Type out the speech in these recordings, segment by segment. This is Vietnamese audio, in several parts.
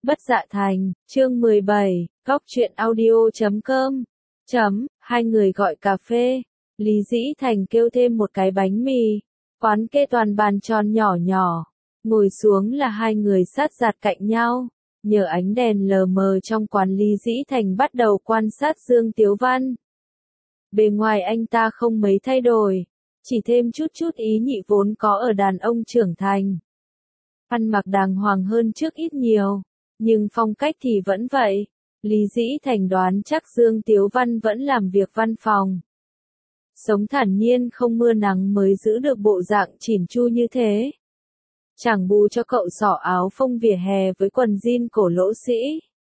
Bất Dạ Thành, chương 17, Góc truyện audio.com. Hai người gọi cà phê. Lý Dĩ Thành kêu thêm một cái bánh mì. Quán kê toàn bàn tròn nhỏ nhỏ. Ngồi xuống là hai người sát giạt cạnh nhau. Nhờ ánh đèn lờ mờ trong quán, Lý Dĩ Thành bắt đầu quan sát Dương Tiếu Văn. Bề ngoài anh ta không mấy thay đổi, chỉ thêm chút ý nhị vốn có ở đàn ông trưởng thành. Ăn mặc đàng hoàng hơn trước ít nhiều, nhưng phong cách thì vẫn vậy. Lý Dĩ Thành đoán chắc Dương Tiếu Văn vẫn làm việc văn phòng. Sống thản nhiên không mưa nắng mới giữ được bộ dạng chỉn chu như thế. Chẳng bù cho cậu xỏ áo phông vỉa hè với quần jean cổ lỗ sĩ.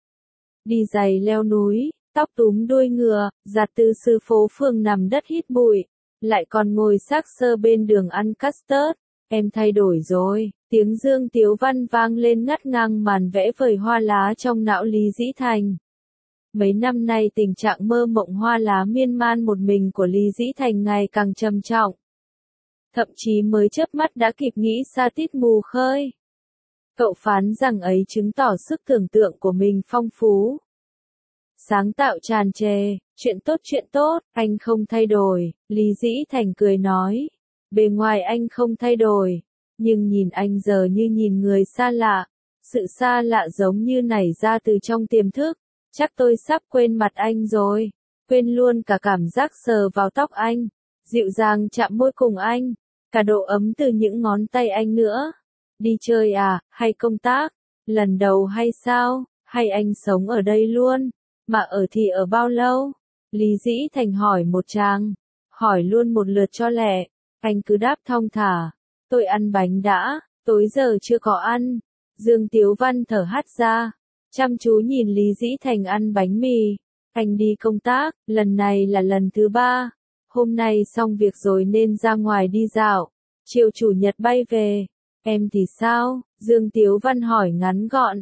Đi giày leo núi, tóc túm đuôi ngựa, giặt từ sư phố phường nằm đất hít bụi. Lại còn ngồi xác xơ bên đường ăn custard. Em thay đổi rồi, tiếng Dương Tiếu Văn vang lên ngắt ngang màn vẽ vời hoa lá trong não Lý Dĩ Thành. Mấy năm nay tình trạng mơ mộng hoa lá miên man một mình của Lý Dĩ Thành ngày càng trầm trọng. Thậm chí mới chớp mắt đã kịp nghĩ xa tít mù khơi. Cậu phán rằng ấy chứng tỏ sức tưởng tượng của mình phong phú. Sáng tạo tràn trề, chuyện tốt, anh không thay đổi, Lý Dĩ Thành cười nói. Bề ngoài anh không thay đổi, nhưng nhìn anh giờ như nhìn người xa lạ. Sự xa lạ giống như nảy ra từ trong tiềm thức. Chắc tôi sắp quên mặt anh rồi. Quên luôn cả cảm giác sờ vào tóc anh. Dịu dàng chạm môi cùng anh. Cả độ ấm từ những ngón tay anh nữa. Đi chơi à, hay công tác? Lần đầu hay sao? Hay anh sống ở đây luôn? Mà ở thì ở bao lâu? Lý Dĩ Thành hỏi một tràng. Hỏi luôn một lượt cho lẹ. Anh cứ đáp thong thả. Tôi ăn bánh đã, tối giờ chưa có ăn. Dương Tiếu Văn thở hắt ra. Chăm chú nhìn Lý Dĩ Thành ăn bánh mì. Anh đi công tác, lần này là lần thứ 3. Hôm nay xong việc rồi nên ra ngoài đi dạo. Chiều chủ nhật bay về. Em thì sao? Dương Tiếu Văn hỏi ngắn gọn.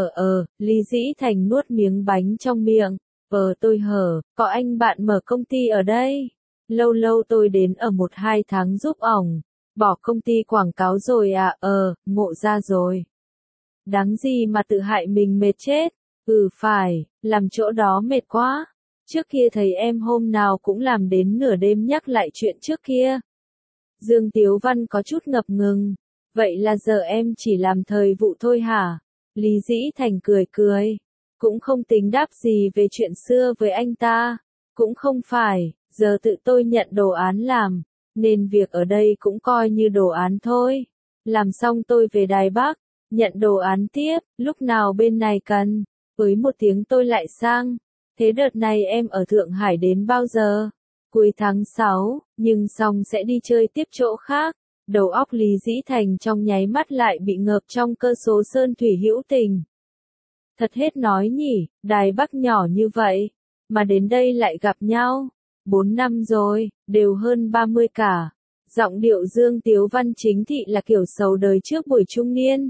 Lý Dĩ Thành nuốt miếng bánh trong miệng. Tôi có anh bạn mở công ty ở đây. Lâu lâu tôi đến ở 1-2 tháng giúp ổng. Bỏ công ty quảng cáo rồi à? Ngộ ra rồi. Đáng gì mà tự hại mình mệt chết. Phải, làm chỗ đó mệt quá. Trước kia thấy em hôm nào cũng làm đến nửa đêm nhắc lại chuyện trước kia. Dương Tiếu Văn có chút ngập ngừng. Vậy là giờ em chỉ làm thời vụ thôi hả? Lý Dĩ Thành cười. Cũng không tính đáp gì về chuyện xưa với anh ta. Cũng không phải, giờ tự tôi nhận đồ án làm. Nên việc ở đây cũng coi như đồ án thôi. Làm xong tôi về Đài Bắc. Nhận đồ án tiếp, lúc nào bên này cần. Với một tiếng tôi lại sang. Thế đợt này em ở Thượng Hải đến bao giờ? Cuối tháng 6, nhưng xong sẽ đi chơi tiếp chỗ khác. Đầu óc Lý Dĩ Thành trong nháy mắt lại bị ngợp trong cơ số sơn thủy hữu tình. Thật hết nói nhỉ, Đài Bắc nhỏ như vậy, mà đến đây lại gặp nhau. 4 năm rồi, đều hơn 30 cả. Giọng điệu Dương Tiếu Văn chính thị là kiểu sầu đời trước buổi trung niên.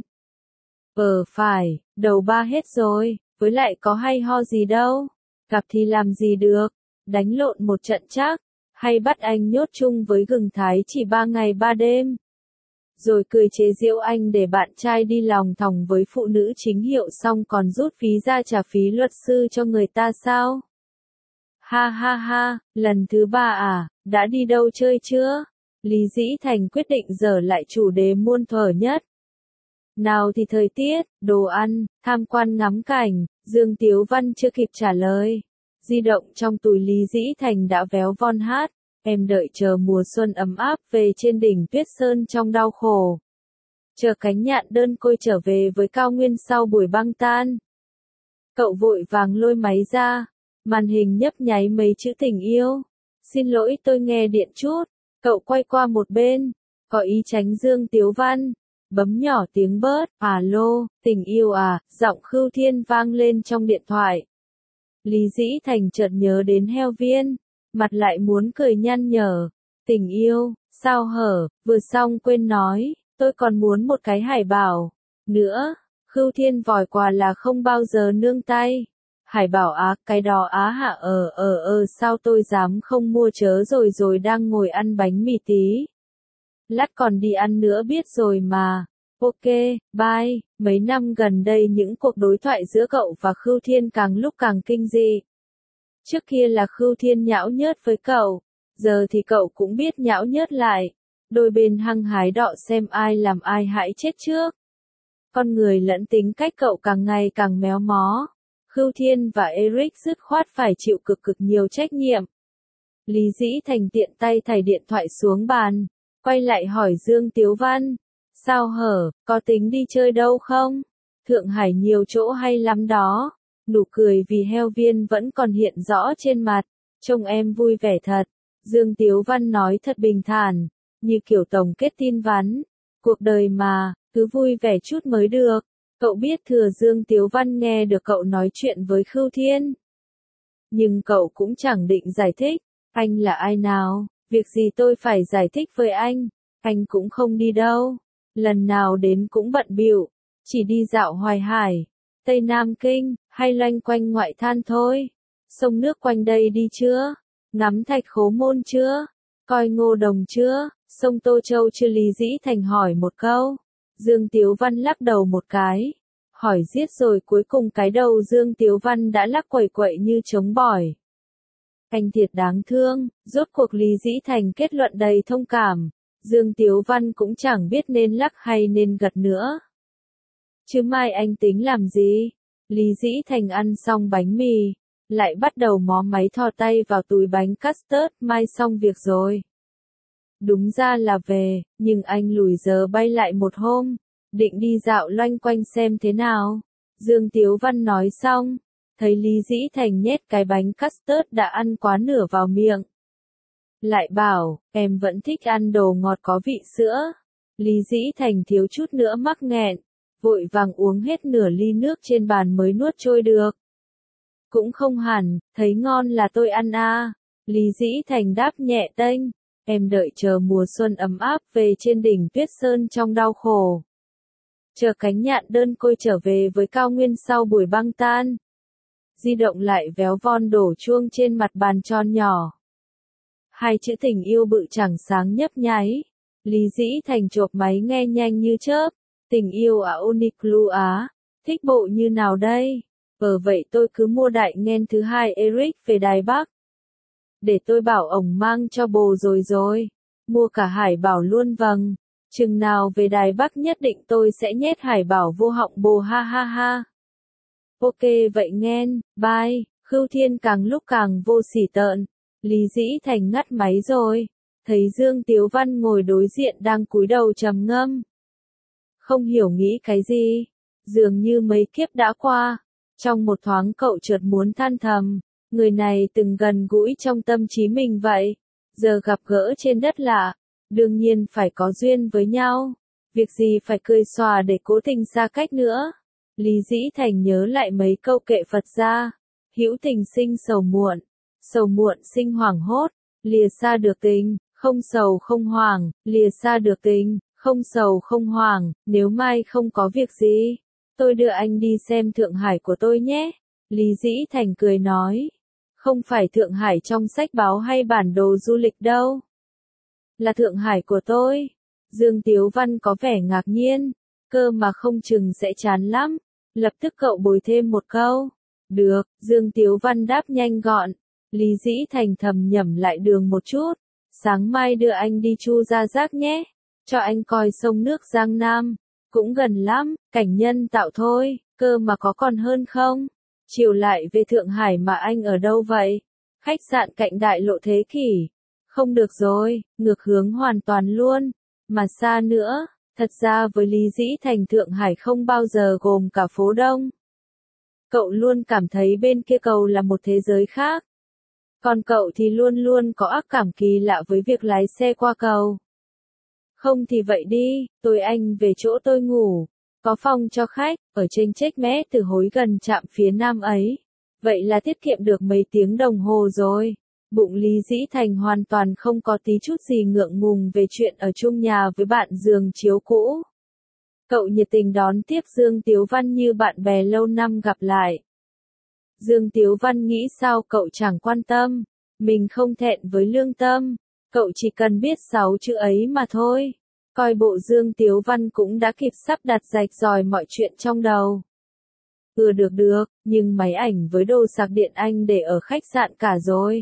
Phải, đầu 3 hết rồi, với lại có hay ho gì đâu. Gặp thì làm gì được, đánh lộn một trận chắc, hay bắt anh nhốt chung với gừng thái chỉ 3 ngày 3 đêm. Rồi cười chế giễu anh để bạn trai đi lòng thòng với phụ nữ chính hiệu xong còn rút phí ra trả phí luật sư cho người ta sao? Ha, lần thứ 3 à, đã đi đâu chơi chưa? Lý Dĩ Thành quyết định dở lại chủ đề muôn thuở nhất. Nào thì thời tiết, đồ ăn, tham quan ngắm cảnh, Dương Tiếu Văn chưa kịp trả lời. Di động trong túi Lý Dĩ Thành đã véo von hát. Em đợi chờ mùa xuân ấm áp về trên đỉnh Tuyết Sơn trong đau khổ. Chờ cánh nhạn đơn côi trở về với cao nguyên sau buổi băng tan. Cậu vội vàng lôi máy ra. Màn hình nhấp nháy mấy chữ tình yêu. Xin lỗi tôi nghe điện chút. Cậu quay qua một bên. Có ý tránh Dương Tiếu Văn. Bấm nhỏ tiếng bớt. Alo, tình yêu à, giọng Khưu Thiên vang lên trong điện thoại. Lý Dĩ Thành chợt nhớ đến Heo Viên. Mặt lại muốn cười nhăn nhở. Tình yêu, sao hở, vừa xong quên nói, tôi còn muốn một cái hải bảo. Nữa, Khưu Thiên vòi quà là không bao giờ nương tay. Hải bảo á, cái đó á hả sao tôi dám không mua chớ rồi đang ngồi ăn bánh mì tí. Lát còn đi ăn nữa biết rồi mà. Ok, bye. Mấy năm gần đây những cuộc đối thoại giữa cậu và Khưu Thiên càng lúc càng kinh dị. Trước kia là Khưu Thiên nhão nhớt với cậu, giờ thì cậu cũng biết nhão nhớt lại. Đôi bên hăng hái đọ xem ai làm ai hại chết trước. Con người lẫn tính cách cậu càng ngày càng méo mó. Khưu Thiên và Eric dứt khoát phải chịu cực nhiều trách nhiệm. Lý Dĩ Thành tiện tay thảy điện thoại xuống bàn, quay lại hỏi Dương Tiếu Văn. Sao hở, có tính đi chơi đâu không? Thượng Hải nhiều chỗ hay lắm đó. Nụ cười vì heo viên vẫn còn hiện rõ trên mặt. Trông em vui vẻ thật. Dương Tiếu Văn nói thật bình thản, như kiểu tổng kết tin vắn. Cuộc đời mà, cứ vui vẻ chút mới được. Cậu biết thừa Dương Tiếu Văn nghe được cậu nói chuyện với Khưu Thiên. Nhưng cậu cũng chẳng định giải thích. Anh là ai nào? Việc gì tôi phải giải thích với anh? Anh cũng không đi đâu. Lần nào đến cũng bận bịu, chỉ đi dạo Hoài Hải, Tây Nam Kinh, hay loanh quanh ngoại than thôi. Sông nước quanh đây đi chưa? Ngắm Thạch Khố Môn chưa? Coi Ngô Đồng chưa? Sông Tô Châu chưa? Lý Dĩ Thành hỏi một câu. Dương Tiếu Văn lắc đầu một cái. Hỏi giết rồi cuối cùng cái đầu Dương Tiếu Văn đã lắc quẩy quậy như trống bỏi. Anh thiệt đáng thương, rốt cuộc Lý Dĩ Thành kết luận đầy thông cảm. Dương Tiếu Văn cũng chẳng biết nên lắc hay nên gật nữa. Chứ mai anh tính làm gì? Lý Dĩ Thành ăn xong bánh mì, lại bắt đầu mó máy thò tay vào túi bánh custard, mai xong việc rồi. Đúng ra là về, nhưng anh lùi giờ bay lại một hôm, định đi dạo loanh quanh xem thế nào. Dương Tiếu Văn nói xong, thấy Lý Dĩ Thành nhét cái bánh custard đã ăn quá nửa vào miệng. Lại bảo, em vẫn thích ăn đồ ngọt có vị sữa. Lý Dĩ Thành thiếu chút nữa mắc nghẹn, vội vàng uống hết nửa ly nước trên bàn mới nuốt trôi được. Cũng không hẳn, thấy ngon là tôi ăn à. Lý Dĩ Thành đáp nhẹ tênh, em đợi chờ mùa xuân ấm áp về trên đỉnh Tuyết Sơn trong đau khổ. Chờ cánh nhạn đơn côi trở về với cao nguyên sau buổi băng tan. Di động lại véo von đổ chuông trên mặt bàn tròn nhỏ. Hai chữ tình yêu bự chẳng sáng nhấp nháy. Lý Dĩ Thành chộp máy nghe nhanh như chớp. Tình yêu à Uniqlo á. Thích bộ như nào đây? Vậy tôi cứ mua đại nghen thứ hai Eric về Đài Bắc. Để tôi bảo ổng mang cho bồ rồi. Mua cả Hải Bảo luôn vâng. Chừng nào về Đài Bắc nhất định tôi sẽ nhét Hải Bảo vô họng bồ ha ha ha. Ok vậy nghen, bye. Khưu Thiên càng lúc càng vô sỉ tợn. Lý Dĩ Thành ngắt máy rồi. Thấy Dương Tiếu Văn ngồi đối diện đang cúi đầu trầm ngâm. Không hiểu nghĩ cái gì. Dường như mấy kiếp đã qua. Trong một thoáng cậu chợt muốn than thầm. Người này từng gần gũi trong tâm trí mình vậy. Giờ gặp gỡ trên đất lạ. Đương nhiên phải có duyên với nhau. Việc gì phải cười xòa để cố tình xa cách nữa. Lý Dĩ Thành nhớ lại mấy câu kệ Phật gia. Hữu tình sinh sầu muộn sinh hoảng hốt. Lìa xa được tình, không sầu không hoảng. Lìa xa được tình, không sầu không hoảng. Nếu mai không có việc gì, tôi đưa anh đi xem Thượng Hải của tôi nhé. Lý Dĩ Thành cười nói. Không phải Thượng Hải trong sách báo hay bản đồ du lịch đâu. Là Thượng Hải của tôi. Dương Tiếu Văn có vẻ ngạc nhiên. Cơ mà không chừng sẽ chán lắm. Lập tức cậu bồi thêm một câu. Được, Dương Tiếu Văn đáp nhanh gọn. Lý Dĩ Thành thầm nhẩm lại đường một chút. Sáng mai đưa anh đi Chu Gia Giác nhé. Cho anh coi sông nước Giang Nam. Cũng gần lắm, cảnh nhân tạo thôi, cơ mà có còn hơn không? Chiều lại về Thượng Hải mà anh ở đâu vậy? Khách sạn cạnh Đại Lộ Thế Kỷ. Không được rồi, ngược hướng hoàn toàn luôn. Mà xa nữa, thật ra với Lý Dĩ Thành Thượng Hải không bao giờ gồm cả phố Đông. Cậu luôn cảm thấy bên kia cầu là một thế giới khác. Còn cậu thì luôn luôn có ác cảm kỳ lạ với việc lái xe qua cầu. Không thì vậy đi, tôi anh về chỗ tôi ngủ. Có phòng cho khách, ở trên Check Mé từ hối gần trạm phía nam ấy. Vậy là tiết kiệm được mấy tiếng đồng hồ rồi. Bụng Lý Dĩ Thành hoàn toàn không có tí chút gì ngượng ngùng về chuyện ở chung nhà với bạn giường chiếu cũ. Cậu nhiệt tình đón tiếp Dương Tiếu Văn như bạn bè lâu năm gặp lại. Dương Tiếu Văn nghĩ sao cậu chẳng quan tâm. Mình không thẹn với lương tâm. Cậu chỉ cần biết 6 chữ ấy mà thôi. Coi bộ Dương Tiếu Văn cũng đã kịp sắp đặt rạch ròi mọi chuyện trong đầu. Được, nhưng máy ảnh với đồ sạc điện anh để ở khách sạn cả rồi.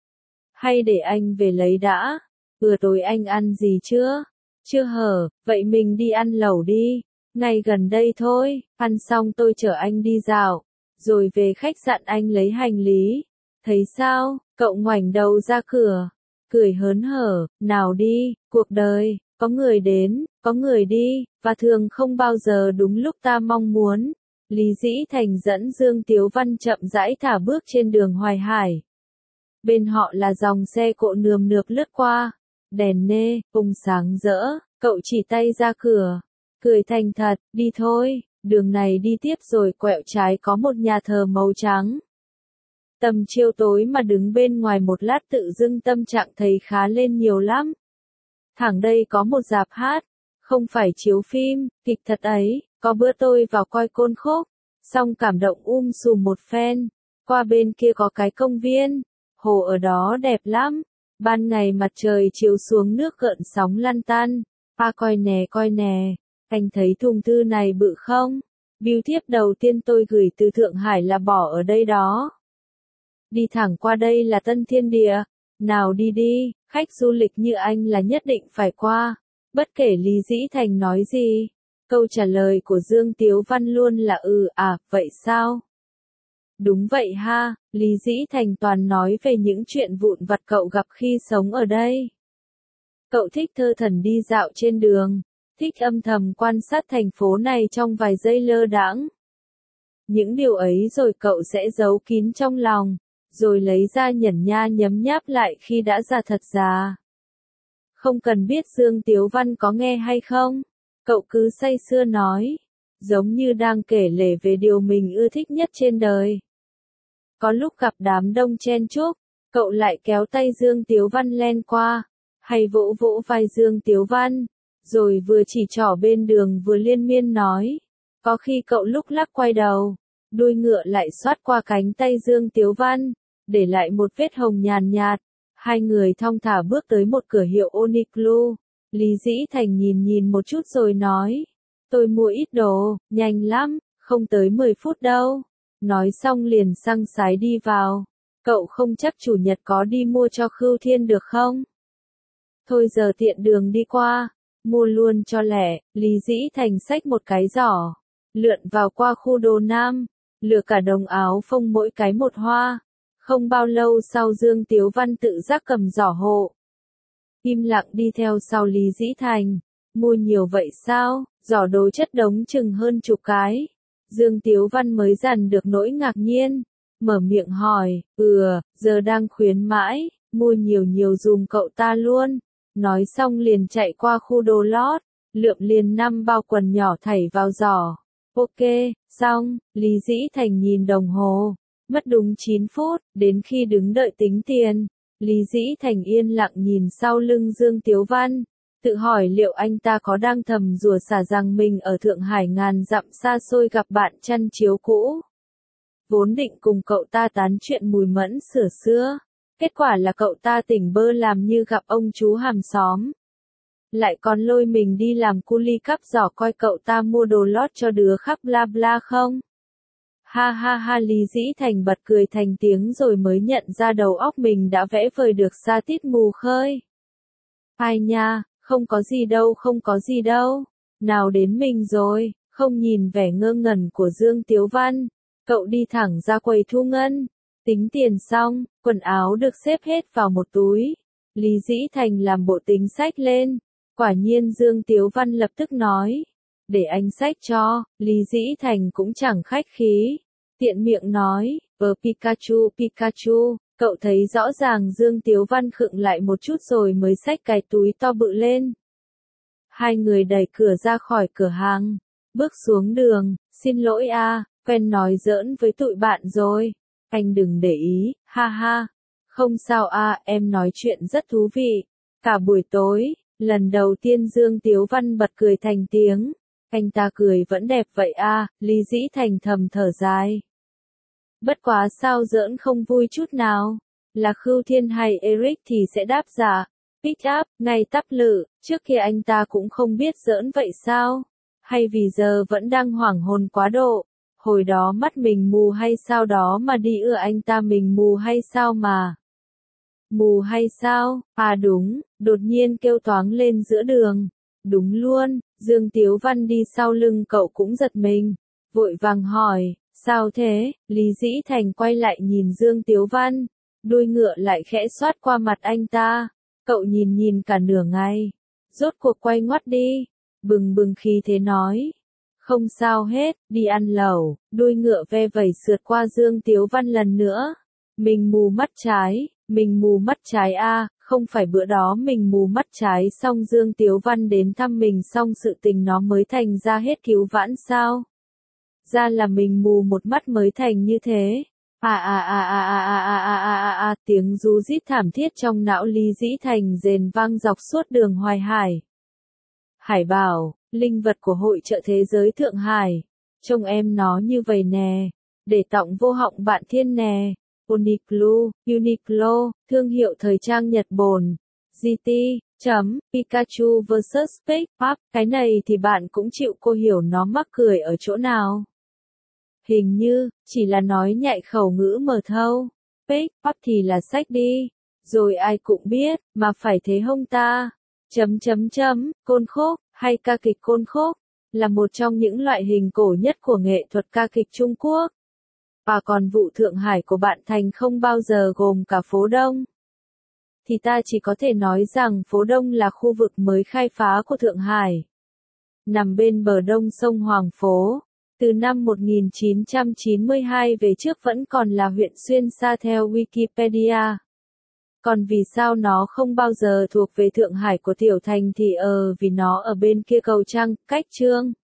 Hay để anh về lấy đã. Tối anh ăn gì chưa? Chưa hở, vậy mình đi ăn lẩu đi. Ngay gần đây thôi, ăn xong tôi chở anh đi dạo. Rồi về khách sạn anh lấy hành lý. Thấy sao? Cậu ngoảnh đầu ra cửa. Cười hớn hở, nào đi, cuộc đời, có người đến, có người đi, và thường không bao giờ đúng lúc ta mong muốn. Lý Dĩ Thành dẫn Dương Tiếu Văn chậm rãi thả bước trên đường Hoài Hải. Bên họ là dòng xe cộ nườm nượp lướt qua. Đèn nê, ung sáng rỡ, cậu chỉ tay ra cửa. Cười thành thật, đi thôi, đường này đi tiếp rồi quẹo trái có một nhà thờ màu trắng. Tầm chiều tối mà đứng bên ngoài một lát tự dưng tâm trạng thấy khá lên nhiều lắm. Thẳng đây có một rạp hát, không phải chiếu phim, kịch thật ấy, có bữa tôi vào coi Côn Khúc, xong cảm động sùm một phen, qua bên kia có cái công viên, hồ ở đó đẹp lắm, ban ngày mặt trời chiếu xuống nước gợn sóng lăn tăn, coi nè, anh thấy thùng thư này bự không? Bưu thiếp đầu tiên tôi gửi từ Thượng Hải là bỏ ở đây đó. Đi thẳng qua đây là Tân Thiên Địa. Nào đi đi, khách du lịch như anh là nhất định phải qua. Bất kể Lý Dĩ Thành nói gì, câu trả lời của Dương Tiếu Văn luôn là vậy sao? Đúng vậy ha, Lý Dĩ Thành toàn nói về những chuyện vụn vặt cậu gặp khi sống ở đây. Cậu thích thơ thẩn đi dạo trên đường, thích âm thầm quan sát thành phố này trong vài giây lơ đãng. Những điều ấy rồi cậu sẽ giấu kín trong lòng, rồi lấy ra nhẩn nha nhấm nháp lại khi đã già thật già. Không cần biết Dương Tiếu Văn có nghe hay không, cậu cứ say sưa nói, giống như đang kể lể về điều mình ưa thích nhất trên đời. Có lúc gặp đám đông chen chúc, cậu lại kéo tay Dương Tiếu Văn len qua, hay vỗ vỗ vai Dương Tiếu Văn, rồi vừa chỉ trỏ bên đường vừa liên miên nói. Có khi cậu lúc lắc quay đầu, đuôi ngựa lại xoát qua cánh tay Dương Tiếu Văn, để lại một vết hồng nhàn nhạt. Hai người thong thả bước tới một cửa hiệu Uniqlo. Lý Dĩ Thành nhìn một chút rồi nói. Tôi mua ít đồ, nhanh lắm, không tới 10 phút đâu. Nói xong liền xăng sái đi vào. Cậu không chắc chủ nhật có đi mua cho Khưu Thiên được không? Thôi giờ tiện đường đi qua, mua luôn cho lẻ. Lý Dĩ Thành xách một cái giỏ, lượn vào qua khu đồ nam, lựa cả đồng áo phông mỗi cái một hoa. Không bao lâu sau Dương Tiếu Văn tự giác cầm giỏ hộ. Im lặng đi theo sau Lý Dĩ Thành. Mua nhiều vậy sao? Giỏ đồ chất đống chừng hơn chục cái. Dương Tiếu Văn mới dằn được nỗi ngạc nhiên. Mở miệng hỏi, giờ đang khuyến mãi, mua nhiều dùm cậu ta luôn. Nói xong liền chạy qua khu đồ lót, lượm liền 5 bao quần nhỏ thảy vào giỏ. Ok, xong, Lý Dĩ Thành nhìn đồng hồ. Mất đúng 9 phút, đến khi đứng đợi tính tiền, Lý Dĩ Thành yên lặng nhìn sau lưng Dương Tiếu Văn, tự hỏi liệu anh ta có đang thầm rủa xả rằng mình ở Thượng Hải ngàn dặm xa xôi gặp bạn chăn chiếu cũ. Vốn định cùng cậu ta tán chuyện mùi mẫn sửa xưa, kết quả là cậu ta tỉnh bơ làm như gặp ông chú hàng xóm. Lại còn lôi mình đi làm cu li cắp giỏ coi cậu ta mua đồ lót cho đứa khắp bla bla không? Ha, Lý Dĩ Thành bật cười thành tiếng rồi mới nhận ra đầu óc mình đã vẽ vời được sa tít mù khơi. Ai nha, không có gì đâu. Nào đến mình rồi, không nhìn vẻ ngơ ngẩn của Dương Tiếu Văn. Cậu đi thẳng ra quầy thu ngân. Tính tiền xong, quần áo được xếp hết vào một túi. Lý Dĩ Thành làm bộ tính xách lên. Quả nhiên Dương Tiếu Văn lập tức nói. Để anh xách cho, Lý Dĩ Thành cũng chẳng khách khí. Tiện miệng nói, Pikachu, cậu thấy rõ ràng Dương Tiếu Văn khựng lại một chút rồi mới xách cái túi to bự lên. Hai người đẩy cửa ra khỏi cửa hàng, bước xuống đường, xin lỗi quen nói giỡn với tụi bạn rồi. Anh đừng để ý, ha. Không sao em nói chuyện rất thú vị. Cả buổi tối, lần đầu tiên Dương Tiếu Văn bật cười thành tiếng. Anh ta cười vẫn đẹp vậy Lý Dĩ Thành thầm thở dài. Bất quá sao giỡn không vui chút nào, là Khưu Thiên hay Eric thì sẽ đáp dạ. Pick up, ngay tắp lự, trước kia anh ta cũng không biết giỡn vậy sao? Hay vì giờ vẫn đang hoảng hồn quá độ? Hồi đó mắt mình mù hay sao đó mà đi ưa anh ta, mình mù hay sao mà? Mù hay sao? À đúng, đột nhiên kêu toáng lên giữa đường. Đúng luôn, Dương Tiếu Văn đi sau lưng cậu cũng giật mình. Vội vàng hỏi, sao thế? Lý Dĩ Thành quay lại nhìn Dương Tiếu Văn. Đuôi ngựa lại khẽ xoát qua mặt anh ta. Cậu nhìn cả nửa ngày. Rốt cuộc quay ngoắt đi. Bừng bừng khí thế nói. Không sao hết, đi ăn lẩu. Đuôi ngựa ve vẩy sượt qua Dương Tiếu Văn lần nữa. Mình mù mắt trái a, không phải bữa đó mình mù mắt trái xong Dương Tiếu Văn đến thăm mình xong sự tình nó mới thành ra hết cứu vãn sao? Ra là mình mù một mắt mới thành như thế. Tiếng ru rít thảm thiết trong não Lý Dĩ Thành rền vang dọc suốt đường Hoài Hải. Hải bảo, linh vật của hội chợ thế giới Thượng Hải. Trông em nó như vậy nè. Để tọng vô họng bạn thiên nè. Uniqlo, thương hiệu thời trang Nhật Bản. GT, Pikachu vs Pick Up, cái này thì bạn cũng chịu, cô hiểu nó mắc cười ở chỗ nào. Hình như, chỉ là nói nhại khẩu ngữ mờ thâu. Pick Up thì là sách đi. Rồi ai cũng biết, mà phải thế hông ta? Côn khúc, hay ca kịch côn khúc, là một trong những loại hình cổ nhất của nghệ thuật ca kịch Trung Quốc. Và còn vụ Thượng Hải của bạn Thành không bao giờ gồm cả phố Đông. Thì ta chỉ có thể nói rằng phố Đông là khu vực mới khai phá của Thượng Hải. Nằm bên bờ đông sông Hoàng Phố. Từ năm 1992 về trước vẫn còn là huyện Xuyên Sa theo Wikipedia. Còn vì sao nó không bao giờ thuộc về Thượng Hải của Tiểu Thành thì vì nó ở bên kia cầu Trăng, cách Chương.